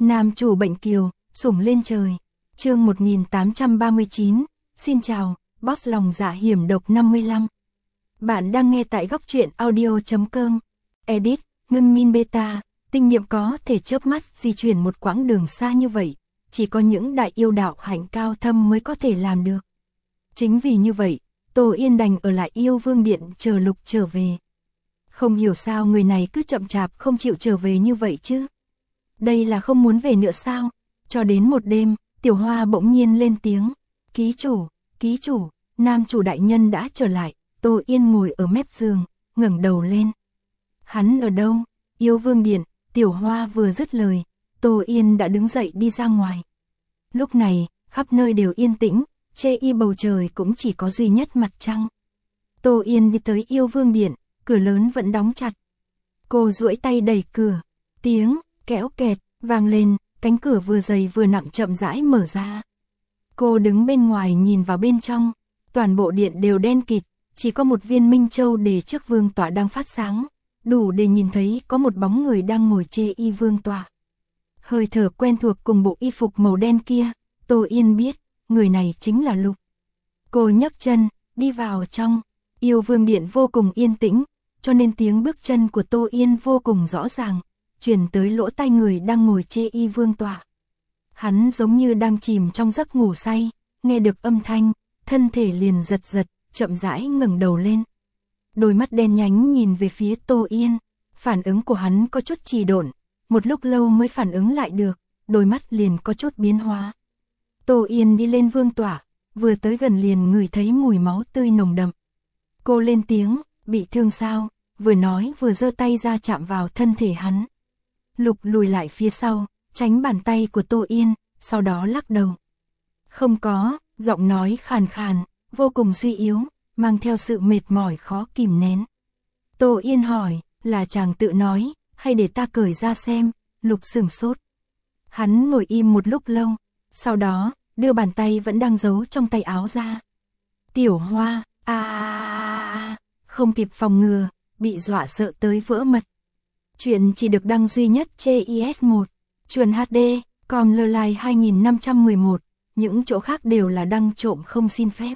Nam chủ bệnh kiều, sủng lên trời. Chương 1839. Xin chào, boss lòng dạ hiểm độc 55. Bạn đang nghe tại góc truyện audio.com. Edit, Ngân Min Beta. Tinh niệm có thể chớp mắt di chuyển một quãng đường xa như vậy, chỉ có những đại yêu đạo hạnh cao thâm mới có thể làm được. Chính vì như vậy, Tô Yên đành ở lại Yêu Vương Điện chờ Lục trở về. Không hiểu sao người này cứ chậm chạp không chịu trở về như vậy chứ. Đây là không muốn về nữa sao? Cho đến một đêm, Tiểu Hoa bỗng nhiên lên tiếng. Ký chủ, nam chủ đại nhân đã trở lại. Tô Yên ngồi ở mép giường, ngẩng đầu lên. Hắn ở đâu? Yêu Vương Điện. Tiểu Hoa vừa dứt lời, Tô Yên đã đứng dậy đi ra ngoài. Lúc này, khắp nơi đều yên tĩnh, chê y bầu trời cũng chỉ có duy nhất mặt trăng. Tô Yên đi tới Yêu Vương Điện, cửa lớn vẫn đóng chặt. Cô duỗi tay đẩy cửa, tiếng kéo kẹt vang lên, cánh cửa vừa dày vừa nặng chậm rãi mở ra. Cô đứng bên ngoài nhìn vào bên trong, toàn bộ điện đều đen kịt, chỉ có một viên minh châu để trước vương tọa đang phát sáng, đủ để nhìn thấy có một bóng người đang ngồi chê y vương tọa. Hơi thở quen thuộc cùng bộ y phục màu đen kia, Tô Yên biết, người này chính là Lục. Cô nhấc chân, đi vào trong. Yêu Vương Điện vô cùng yên tĩnh, cho nên tiếng bước chân của Tô Yên vô cùng rõ ràng, truyền tới lỗ tai người đang ngồi chê y vương tọa. Hắn giống như đang chìm trong giấc ngủ say, nghe được âm thanh, thân thể liền giật giật, chậm rãi ngẩng đầu lên. Đôi mắt đen nhánh nhìn về phía Tô Yên, phản ứng của hắn có chút trì độn, một lúc lâu mới phản ứng lại được, đôi mắt liền có chút biến hóa. Tô Yên đi lên vương tọa, vừa tới gần liền ngửi thấy mùi máu tươi nồng đậm. Cô lên tiếng, bị thương sao? Vừa nói vừa giơ tay ra chạm vào thân thể hắn. Lục lùi lại phía sau, tránh bàn tay của Tô Yên, sau đó lắc đầu. Không có, giọng nói khàn khàn, vô cùng suy yếu, mang theo sự mệt mỏi khó kìm nén. Tô Yên hỏi, là chàng tự nói, hay để ta cởi ra xem? Lục sửng sốt. Hắn ngồi im một lúc lâu, sau đó, đưa bàn tay vẫn đang giấu trong tay áo ra. Tiểu Hoa, không kịp phòng ngừa, bị dọa sợ tới vỡ mật. Chuyện chỉ được đăng duy nhất trên IS1, Chuồn HD, com Lơ 2511, những chỗ khác đều là đăng trộm không xin phép.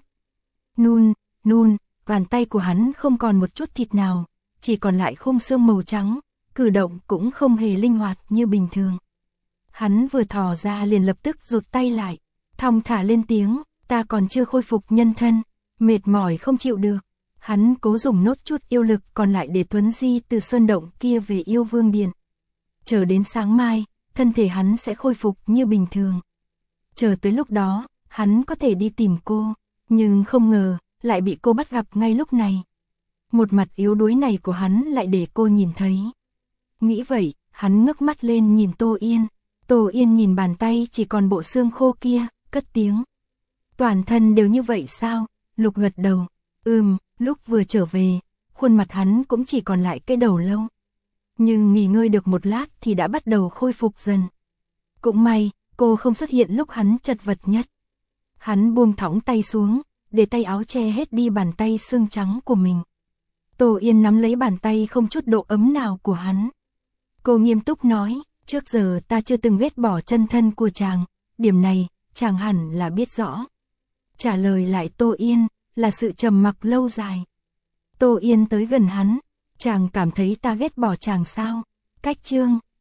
Nun, bàn tay của hắn không còn một chút thịt nào, chỉ còn lại khung xương màu trắng, cử động cũng không hề linh hoạt như bình thường. Hắn vừa thò ra liền lập tức rụt tay lại, thong thả lên tiếng, ta còn chưa khôi phục nhân thân, mệt mỏi không chịu được. Hắn cố dùng nốt chút yêu lực còn lại để tuấn di từ sơn động kia về Yêu Vương Điện. Chờ đến sáng mai, thân thể hắn sẽ khôi phục như bình thường. Chờ tới lúc đó, hắn có thể đi tìm cô, nhưng không ngờ, lại bị cô bắt gặp ngay lúc này. Một mặt yếu đuối này của hắn lại để cô nhìn thấy. Nghĩ vậy, hắn ngước mắt lên nhìn Tô Yên. Tô Yên nhìn bàn tay chỉ còn bộ xương khô kia, cất tiếng. Toàn thân đều như vậy sao? Lục gật đầu. Lúc vừa trở về, khuôn mặt hắn cũng chỉ còn lại cái đầu lâu. Nhưng nghỉ ngơi được một lát thì đã bắt đầu khôi phục dần. Cũng may, cô không xuất hiện lúc hắn chật vật nhất. Hắn buông thõng tay xuống, để tay áo che hết đi bàn tay xương trắng của mình. Tô Yên nắm lấy bàn tay không chút độ ấm nào của hắn. Cô nghiêm túc nói, trước giờ ta chưa từng ghét bỏ chân thân của chàng, điểm này, chàng hẳn là biết rõ. Trả lời lại Tô Yên, là sự trầm mặc lâu dài. Tô Yên tới gần hắn, chàng cảm thấy ta ghét bỏ chàng sao? Cách chương